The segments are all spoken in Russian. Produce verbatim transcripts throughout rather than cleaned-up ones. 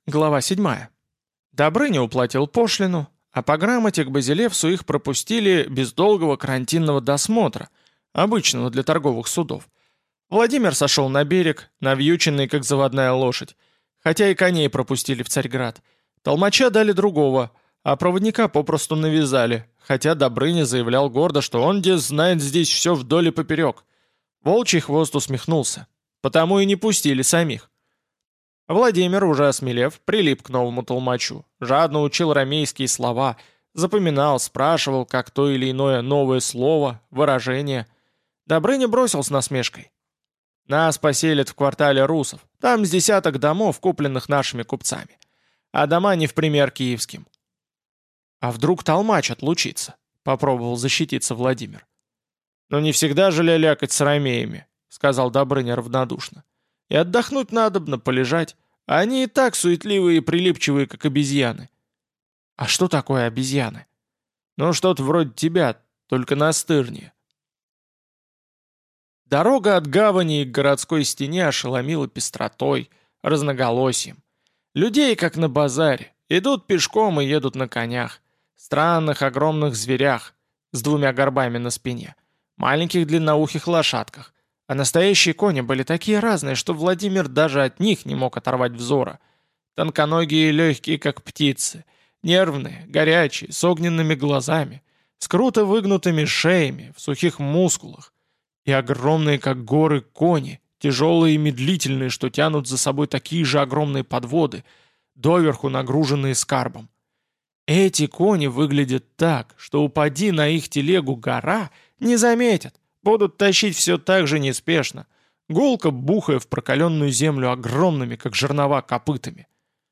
Глава седьмая. Добрыня уплатил пошлину, а по грамоте к Базилевсу их пропустили без долгого карантинного досмотра, обычного для торговых судов. Владимир сошел на берег, навьюченный как заводная лошадь, хотя и коней пропустили в Царьград. Толмача дали другого, а проводника попросту навязали, хотя Добрыня заявлял гордо, что он, где знает здесь все вдоль и поперек. Волчий хвост усмехнулся, потому и не пустили самих. Владимир, уже осмелев, прилип к новому толмачу, жадно учил ромейские слова, запоминал, спрашивал, как то или иное новое слово, выражение. Добрыня бросил с насмешкой. «Нас поселят в квартале русов, там с десяток домов, купленных нашими купцами, а дома не в пример киевским». «А вдруг толмач отлучится?» — попробовал защититься Владимир. «Но не всегда же лялякать с ромеями», — сказал Добрыня равнодушно. «И отдохнуть надобно, полежать. А они и так суетливые и прилипчивые, как обезьяны». «А что такое обезьяны?» «Ну, что-то вроде тебя, только настырнее». Дорога от гавани к городской стене ошеломила пестротой, разноголосием. Людей, как на базаре, идут пешком и едут на конях, странных огромных зверях с двумя горбами на спине, маленьких длинноухих лошадках. А настоящие кони были такие разные, что Владимир даже от них не мог оторвать взора. Тонконогие и легкие, как птицы, нервные, горячие, с огненными глазами, с круто выгнутыми шеями, в сухих мускулах, и огромные, как горы, кони, тяжелые и медлительные, что тянут за собой такие же огромные подводы, доверху нагруженные скарбом. Эти кони выглядят так, что упади на их телегу гора, не заметят. Будут тащить все так же неспешно, гулко бухая в прокаленную землю огромными, как жернова, копытами.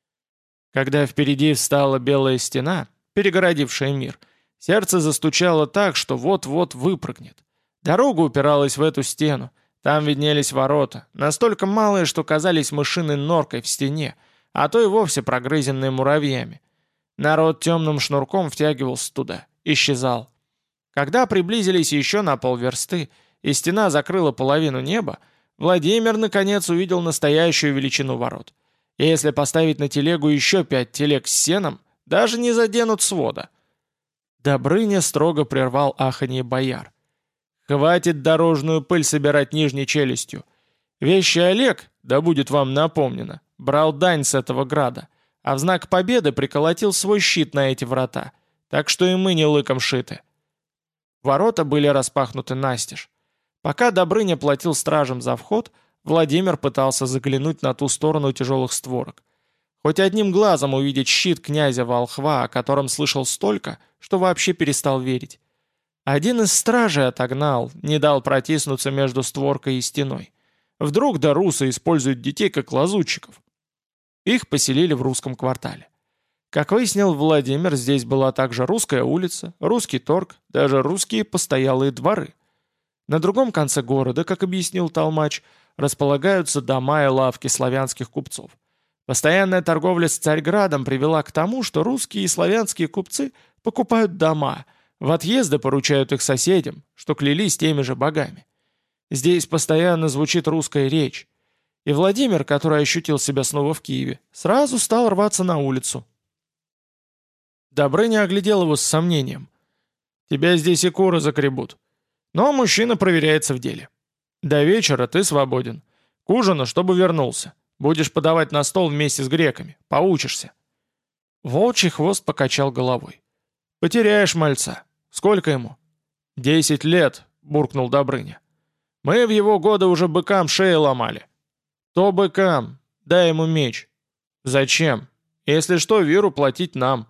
Когда впереди встала белая стена, перегородившая мир, сердце застучало так, что вот-вот выпрыгнет. Дорога упиралась в эту стену, там виднелись ворота, настолько малые, что казались мышиной норкой в стене, а то и вовсе прогрызенные муравьями. Народ темным шнурком втягивался туда, исчезал. Когда приблизились еще на полверсты, и стена закрыла половину неба, Владимир наконец увидел настоящую величину ворот. И если поставить на телегу еще пять телег с сеном, даже не заденут свода. Добрыня строго прервал аханье бояр. «Хватит дорожную пыль собирать нижней челюстью. Вещий Олег, да будет вам напомнено, брал дань с этого града, а в знак победы приколотил свой щит на эти врата, так что и мы не лыком шиты». Ворота были распахнуты настежь. Пока Добрыня платил стражам за вход, Владимир пытался заглянуть на ту сторону тяжелых створок. Хоть одним глазом увидеть щит князя Волхва, о котором слышал столько, что вообще перестал верить. Один из стражей отогнал, не дал протиснуться между створкой и стеной. Вдруг да русы используют детей как лазутчиков. Их поселили в русском квартале. Как выяснил Владимир, здесь была также русская улица, русский торг, даже русские постоялые дворы. На другом конце города, как объяснил толмач, располагаются дома и лавки славянских купцов. Постоянная торговля с Царьградом привела к тому, что русские и славянские купцы покупают дома, в отъезды поручают их соседям, что клялись теми же богами. Здесь постоянно звучит русская речь. И Владимир, который ощутил себя снова в Киеве, сразу стал рваться на улицу. Добрыня оглядел его с сомнением. «Тебя здесь и куры закребут». Но мужчина проверяется в деле. «До вечера ты свободен. К ужину, чтобы вернулся. Будешь подавать на стол вместе с греками. Поучишься». Волчий хвост покачал головой. «Потеряешь мальца. Сколько ему?» «Десять лет», — буркнул Добрыня. «Мы в его годы уже быкам шеи ломали». «То быкам. Дай ему меч». «Зачем? Если что, Виру платить нам».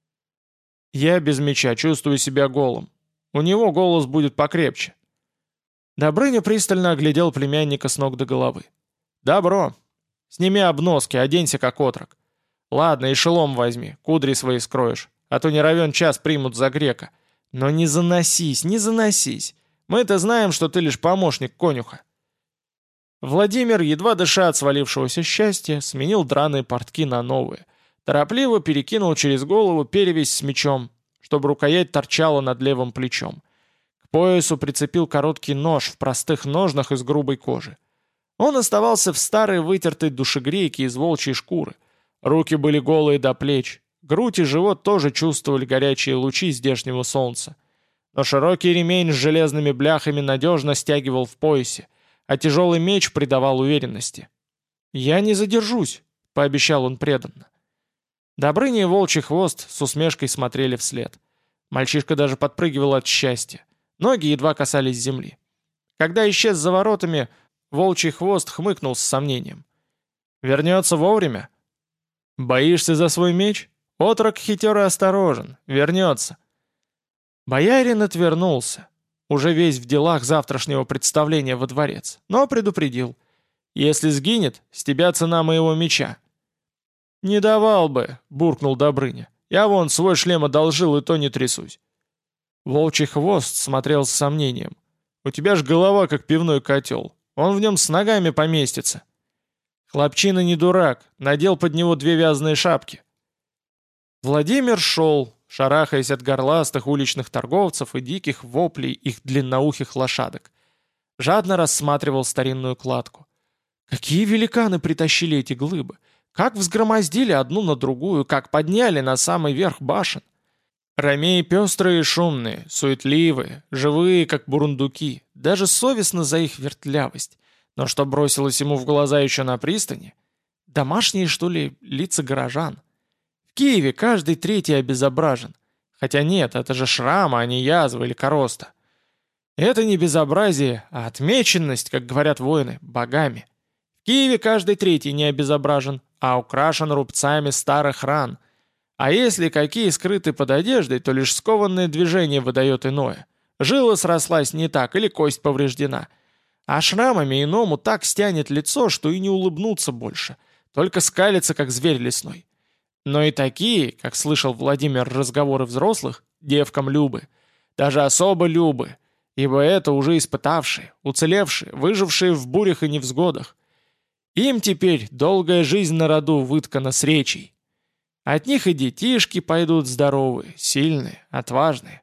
«Я без меча чувствую себя голым. У него голос будет покрепче». Добрыня пристально оглядел племянника с ног до головы. «Добро. Сними обноски, оденься как отрок. Ладно, и шелом возьми, кудри свои скроешь, а то не равен час примут за грека. Но не заносись, не заносись. Мы-то знаем, что ты лишь помощник конюха». Владимир, едва дыша от свалившегося счастья, сменил драные портки на новые. Торопливо перекинул через голову перевязь с мечом, чтобы рукоять торчала над левым плечом. К поясу прицепил короткий нож в простых ножнах из грубой кожи. Он оставался в старой вытертой душегрейке из волчьей шкуры, Руки были голые до плеч, грудь и живот тоже чувствовали горячие лучи здешнего солнца. Но широкий ремень с железными бляхами надежно стягивал в поясе, а тяжелый меч придавал уверенности. «Я не задержусь», — пообещал он преданно. Добрыня и Волчий Хвост с усмешкой смотрели вслед. Мальчишка даже подпрыгивал от счастья. Ноги едва касались земли. Когда исчез за воротами, Волчий Хвост хмыкнул с сомнением. «Вернется вовремя?» «Боишься за свой меч? Отрок хитер и осторожен. Вернется». Боярин отвернулся, уже весь в делах завтрашнего представления во дворец, но предупредил. «Если сгинет, с тебя цена моего меча». «Не давал бы», — буркнул Добрыня. «Я вон свой шлем одолжил, и то не трясусь». Волчий Хвост смотрел с сомнением. «У тебя ж голова, как пивной котел. Он в нем с ногами поместится». Хлопчина не дурак, надел под него две вязаные шапки. Владимир шел, шарахаясь от горластых уличных торговцев и диких воплей их длинноухих лошадок. Жадно рассматривал старинную кладку. Какие великаны притащили эти глыбы! Как взгромоздили одну на другую, как подняли на самый верх башен! Ромеи пестрые и шумные, суетливые, живые, как бурундуки, даже совестно за их вертлявость. Но что бросилось ему в глаза еще на пристани? Домашние, что ли, лица горожан? В Киеве каждый третий обезображен. Хотя нет, это же шрамы, а не язва или короста. Это не безобразие, а отмеченность, как говорят воины, богами. В Киеве каждый третий не обезображен, а украшен рубцами старых ран. А если какие скрыты под одеждой, то лишь скованное движение выдает иное. Жила срослась не так или кость повреждена. А шрамами иному так стянет лицо, что и не улыбнуться больше, только скалится, как зверь лесной. Но и такие, как слышал Владимир разговоры взрослых, девкам любы, даже особо любы, ибо это уже испытавшие, уцелевшие, выжившие в бурях и невзгодах. Им теперь долгая жизнь на роду выткана с речей. От них и детишки пойдут здоровые, сильные, отважные.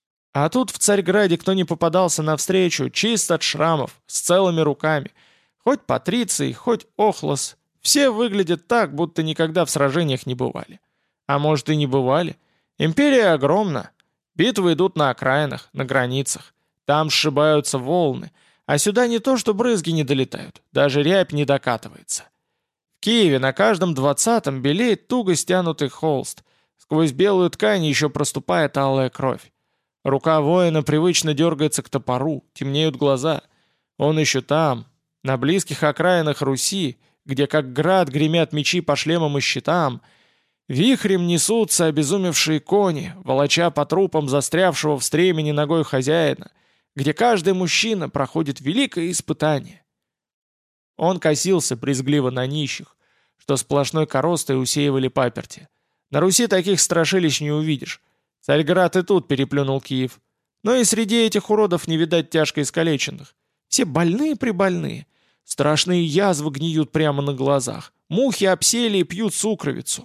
А тут в Царьграде кто не попадался навстречу, чист от шрамов, с целыми руками. Хоть патриций, хоть охлос. Все выглядят так, будто никогда в сражениях не бывали. А может и не бывали. Империя огромна. Битвы идут на окраинах, на границах. Там сшибаются волны. А сюда не то, что брызги не долетают. Даже рябь не докатывается. В Киеве на каждом двадцатом белеет туго стянутый холст. Сквозь белую ткань еще проступает алая кровь. Рука воина привычно дергается к топору, темнеют глаза. Он еще там, на близких окраинах Руси, где как град гремят мечи по шлемам и щитам. Вихрем несутся обезумевшие кони, волоча по трупам застрявшего в стремени ногой хозяина, где каждый мужчина проходит великое испытание. Он косился брезгливо на нищих, что сплошной коростой усеивали паперти. На Руси таких страшилищ не увидишь. Царьград и тут переплюнул Киев. Но и среди этих уродов не видать тяжко искалеченных. Все больные-прибольные. Страшные язвы гниют прямо на глазах. Мухи обсели и пьют сукровицу.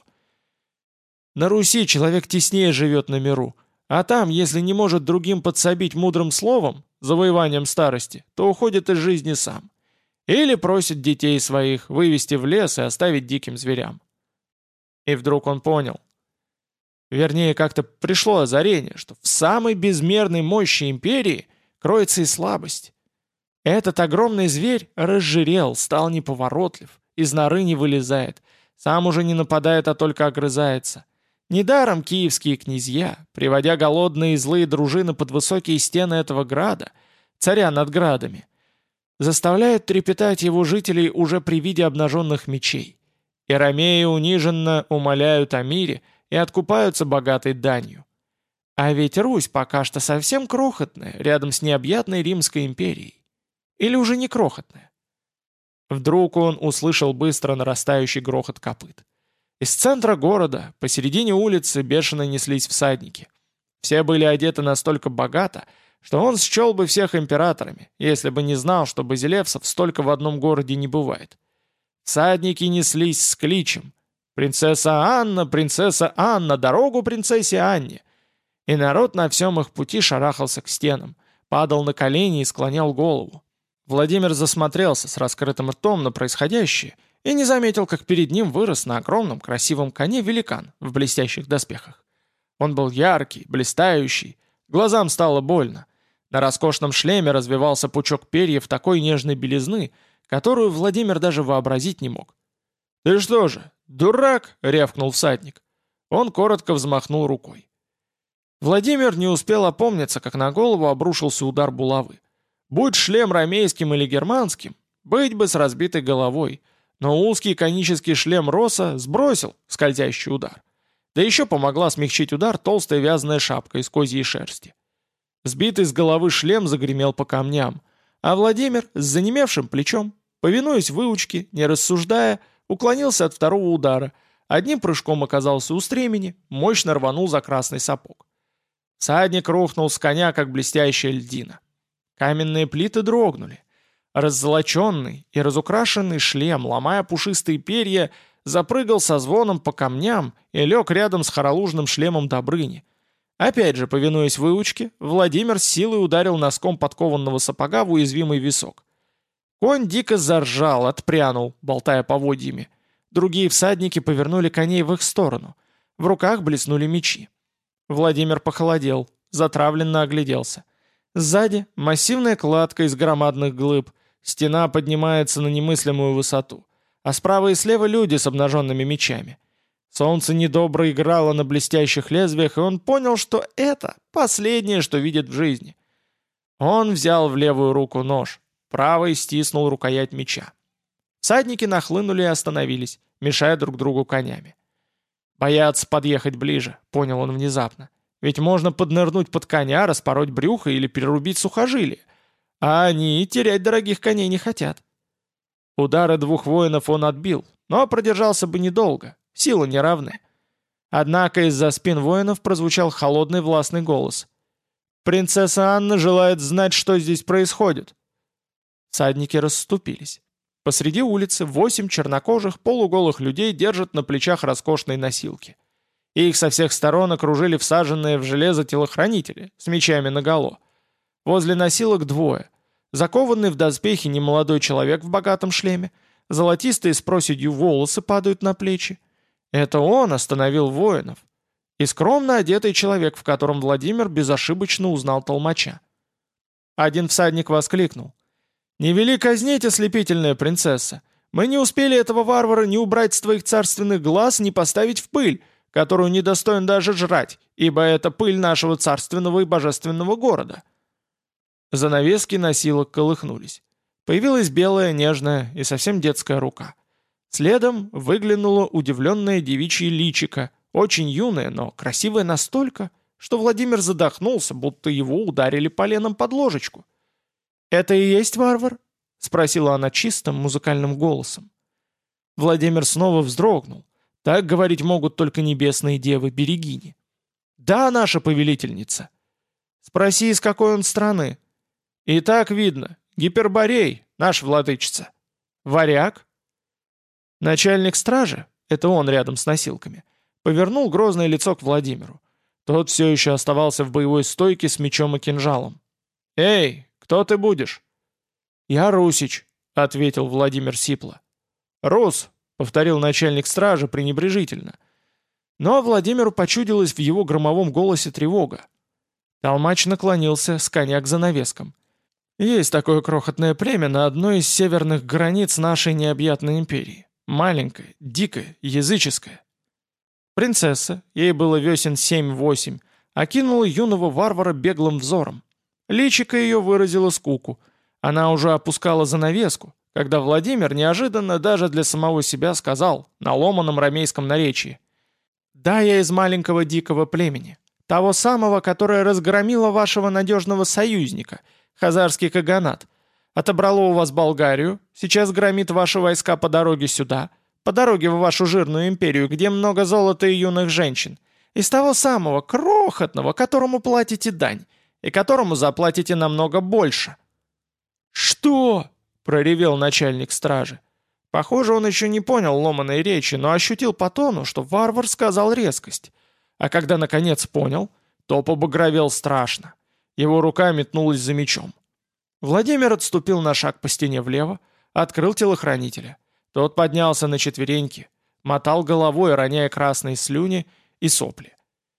На Руси человек теснее живет на миру. А там, если не может другим подсобить мудрым словом, завоеванием старости, то уходит из жизни сам. Или просит детей своих вывести в лес и оставить диким зверям. И вдруг он понял. Вернее, как-то пришло озарение, что в самой безмерной мощи империи кроется и слабость. Этот огромный зверь разжирел, стал неповоротлив, из норы не вылезает, сам уже не нападает, а только огрызается. Недаром киевские князья, приводя голодные и злые дружины под высокие стены этого града, царя над градами, заставляют трепетать его жителей уже при виде обнаженных мечей. И ромеи униженно умоляют о мире и откупаются богатой данью. А ведь Русь пока что совсем крохотная, рядом с необъятной Римской империей. Или уже не крохотная? Вдруг он услышал быстро нарастающий грохот копыт. Из центра города, посередине улицы, бешено неслись всадники. Все были одеты настолько богато, что он счел бы всех императорами, если бы не знал, что базилевсов столько в одном городе не бывает. Всадники неслись с кличем: «Принцесса Анна! Принцесса Анна! Дорогу принцессе Анне!» И народ на всем их пути шарахался к стенам, падал на колени и склонял голову. Владимир засмотрелся с раскрытым ртом на происходящее и не заметил, как перед ним вырос на огромном красивом коне великан в блестящих доспехах. Он был яркий, блистающий, глазам стало больно. На роскошном шлеме развивался пучок перьев такой нежной белизны, которую Владимир даже вообразить не мог. «Ты что же, дурак?» — рявкнул всадник. Он коротко взмахнул рукой. Владимир не успел опомниться, как на голову обрушился удар булавы. Будь шлем ромейским или германским, быть бы с разбитой головой, но узкий конический шлем Роса сбросил скользящий удар. Да еще помогла смягчить удар толстая вязаная шапка из козьей шерсти. Сбитый с головы шлем загремел по камням, а Владимир с занемевшим плечом, повинуясь выучке, не рассуждая, уклонился от второго удара, одним прыжком оказался у стремени, мощно рванул за красный сапог. Всадник рухнул с коня, как блестящая льдина. Каменные плиты дрогнули. Раззолоченный и разукрашенный шлем, ломая пушистые перья, запрыгал со звоном по камням и лег рядом с хоролужным шлемом Добрыни. Опять же, повинуясь выучке, Владимир с силой ударил носком подкованного сапога в уязвимый висок. Конь дико заржал, отпрянул, болтая поводьями. Другие всадники повернули коней в их сторону. В руках блеснули мечи. Владимир похолодел, затравленно огляделся. Сзади массивная кладка из громадных глыб, стена поднимается на немыслимую высоту, а справа и слева люди с обнаженными мечами. Солнце недобро играло на блестящих лезвиях, и он понял, что это последнее, что видит в жизни. Он взял в левую руку нож, правой стиснул рукоять меча. Всадники нахлынули и остановились, мешая друг другу конями. «Боятся подъехать ближе», — понял он внезапно. «Ведь можно поднырнуть под коня, распороть брюхо или перерубить сухожилие. А они терять дорогих коней не хотят». Удары двух воинов он отбил, но продержался бы недолго, силы неравны. Однако из-за спин воинов прозвучал холодный властный голос. «Принцесса Анна желает знать, что здесь происходит». Всадники расступились. Посреди улицы восемь чернокожих полуголых людей держат на плечах роскошные носилки. И их со всех сторон окружили всаженные в железо телохранители с мечами наголо. Возле носилок двое. Закованный в доспехи немолодой человек в богатом шлеме, золотистые с проседью волосы падают на плечи. Это он остановил воинов. И скромно одетый человек, в котором Владимир безошибочно узнал толмача. Один всадник воскликнул. «Не вели казнить, ослепительная принцесса! Мы не успели этого варвара ни убрать с твоих царственных глаз, ни поставить в пыль, которую недостоин даже жрать, ибо это пыль нашего царственного и божественного города». Занавески носилок колыхнулись. Появилась белая, нежная и совсем детская рука. Следом выглянуло удивленное девичье личико, очень юное, но красивое настолько, что Владимир задохнулся, будто его ударили поленом под ложечку. «Это и есть варвар?» — спросила она чистым музыкальным голосом. Владимир снова вздрогнул. Так говорить могут только небесные девы-берегини. «Да, наша повелительница». «Спроси, из какой он страны». «И так видно. Гиперборей, наша владычица». «Варяг?» Начальник стражи, это он рядом с носилками, повернул грозное лицо к Владимиру. Тот все еще оставался в боевой стойке с мечом и кинжалом. «Эй, кто ты будешь?» «Я Русич», — ответил Владимир сипло. «Рус», — повторил начальник стражи пренебрежительно. Но Владимиру почудилась в его громовом голосе тревога. Толмач наклонился с коня к занавескам. «Есть такое крохотное племя на одной из северных границ нашей необъятной империи. Маленькое, дикое, языческое». Принцесса, ей было весен семь-восемь, окинула юного варвара беглым взором. Личико ее выразило скуку. Она уже опускала занавеску, когда Владимир неожиданно даже для самого себя сказал на ломаном ромейском наречии: «Да, я из маленького дикого племени, того самого, которое разгромило вашего надежного союзника, хазарский каганат, отобрало у вас Болгарию, сейчас громит ваши войска по дороге сюда, по дороге в вашу жирную империю, где много золота и юных женщин, из того самого крохотного, которому платите дань, и которому заплатите намного больше». «Что?» — проревел начальник стражи. Похоже, он еще не понял ломаной речи, но ощутил по тону, что варвар сказал резкость. А когда наконец понял, то побагровел страшно. Его рука метнулась за мечом. Владимир отступил на шаг по стене влево, открыл телохранителя. Тот поднялся на четвереньки, мотал головой, роняя красные слюни и сопли.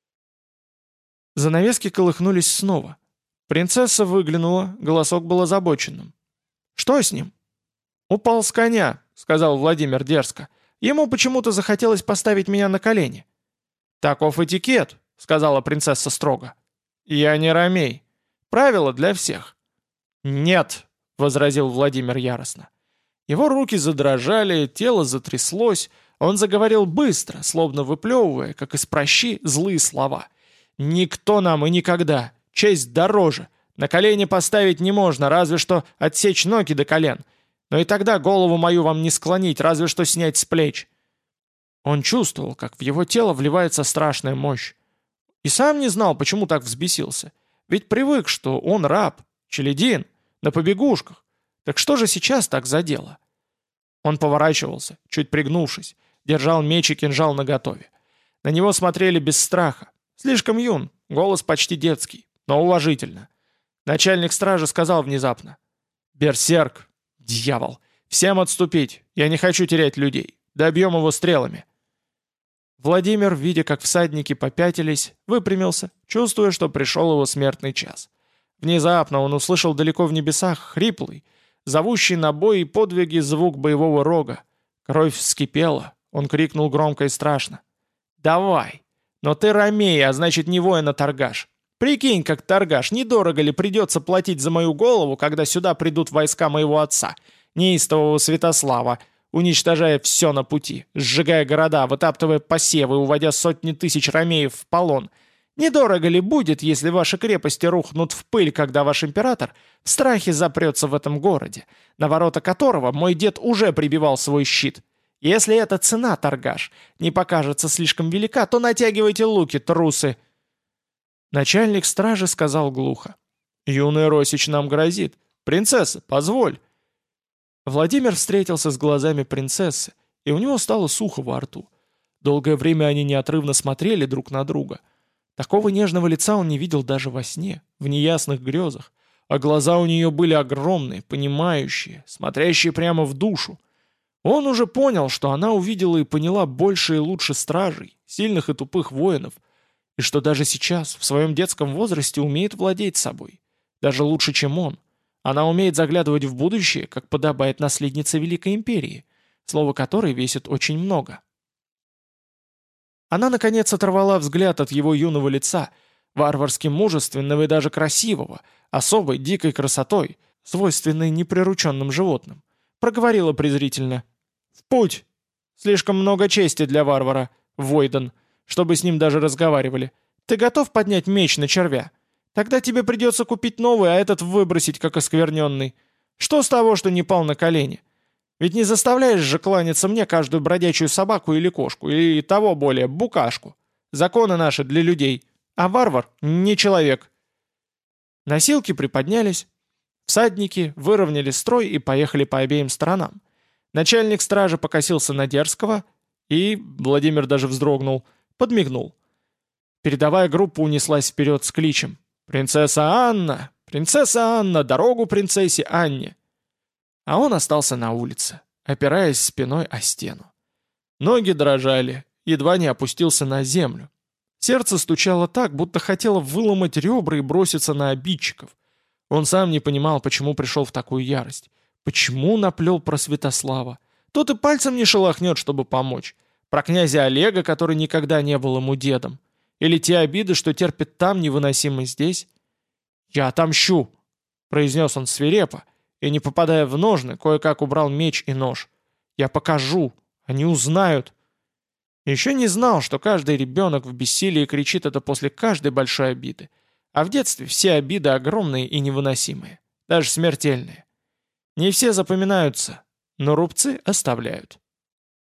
Занавески колыхнулись снова. Принцесса выглянула, голосок был озабоченным. «Что с ним?» «Упал с коня», — сказал Владимир дерзко. «Ему почему-то захотелось поставить меня на колени». «Таков этикет», — сказала принцесса строго. «Я не ромей. Правило для всех». «Нет», — возразил Владимир яростно. Его руки задрожали, тело затряслось, он заговорил быстро, словно выплевывая, как из прощи, злые слова. «Никто нам и никогда. Честь дороже. На колени поставить не можно, разве что отсечь ноги до колен. Но и тогда голову мою вам не склонить, разве что снять с плеч». Он чувствовал, как в его тело вливается страшная мощь. И сам не знал, почему так взбесился. Ведь привык, что он раб, челядин, на побегушках. Так что же сейчас так за дело? Он поворачивался, чуть пригнувшись, держал меч и кинжал наготове. На него смотрели без страха. Слишком юн, голос почти детский, но уважительно. Начальник стражи сказал внезапно: «Берсерк, дьявол, всем отступить, я не хочу терять людей, добьем его стрелами». Владимир, видя, как всадники попятились, выпрямился, чувствуя, что пришел его смертный час. Внезапно он услышал далеко в небесах хриплый, зовущий на бой и подвиги звук боевого рога. Кровь вскипела, он крикнул громко и страшно: «Давай! Но ты ромей, а значит не воин, а торгаш. Прикинь, как торгаш, недорого ли придется платить за мою голову, когда сюда придут войска моего отца, неистового Святослава, уничтожая все на пути, сжигая города, вытаптывая посевы, уводя сотни тысяч ромеев в полон. Недорого ли будет, если ваши крепости рухнут в пыль, когда ваш император в страхе запрется в этом городе, на ворота которого мой дед уже прибивал свой щит? Если эта цена, торгаш, не покажется слишком велика, то натягивайте луки, трусы». Начальник стражи сказал глухо: «Юный Росич нам грозит. Принцесса, позволь». Владимир встретился с глазами принцессы, и у него стало сухо во рту. Долгое время они неотрывно смотрели друг на друга. Такого нежного лица он не видел даже во сне, в неясных грезах, а глаза у нее были огромные, понимающие, смотрящие прямо в душу. Он уже понял, что она увидела и поняла больше и лучше стражей, сильных и тупых воинов, и что даже сейчас, в своем детском возрасте, умеет владеть собой. Даже лучше, чем он. Она умеет заглядывать в будущее, как подобает наследнице Великой Империи, слово которой весит очень много. Она, наконец, оторвала взгляд от его юного лица, варварски мужественного и даже красивого, особой дикой красотой, свойственной неприрученным животным. Проговорила презрительно: «В путь! Слишком много чести для варвара, Войден, чтобы с ним даже разговаривали. Ты готов поднять меч на червя? Тогда тебе придется купить новый, а этот выбросить, как оскверненный. Что с того, что не пал на колени? Ведь не заставляешь же кланяться мне каждую бродячую собаку или кошку, или того более, букашку. Законы наши для людей, а варвар не человек». Носилки приподнялись. Всадники выровняли строй и поехали по обеим сторонам. Начальник стражи покосился на Дерзкого и, Владимир даже вздрогнул, подмигнул. Передовая группа унеслась вперед с кличем: «Принцесса Анна! Принцесса Анна! Дорогу принцессе Анне!» А он остался на улице, опираясь спиной о стену. Ноги дрожали, едва не опустился на землю. Сердце стучало так, будто хотело выломать ребра и броситься на обидчиков. Он сам не понимал, почему пришел в такую ярость. Почему наплел про Святослава? Тот и пальцем не шелохнет, чтобы помочь. Про князя Олега, который никогда не был ему дедом. Или те обиды, что терпит там, невыносимы здесь. «Я отомщу!» — произнес он свирепо, и, не попадая в ножны, кое-как убрал меч и нож. «Я покажу! Они узнают!» Еще не знал, что каждый ребенок в бессилии кричит это после каждой большой обиды. А в детстве все обиды огромные и невыносимые, даже смертельные. Не все запоминаются, но рубцы оставляют.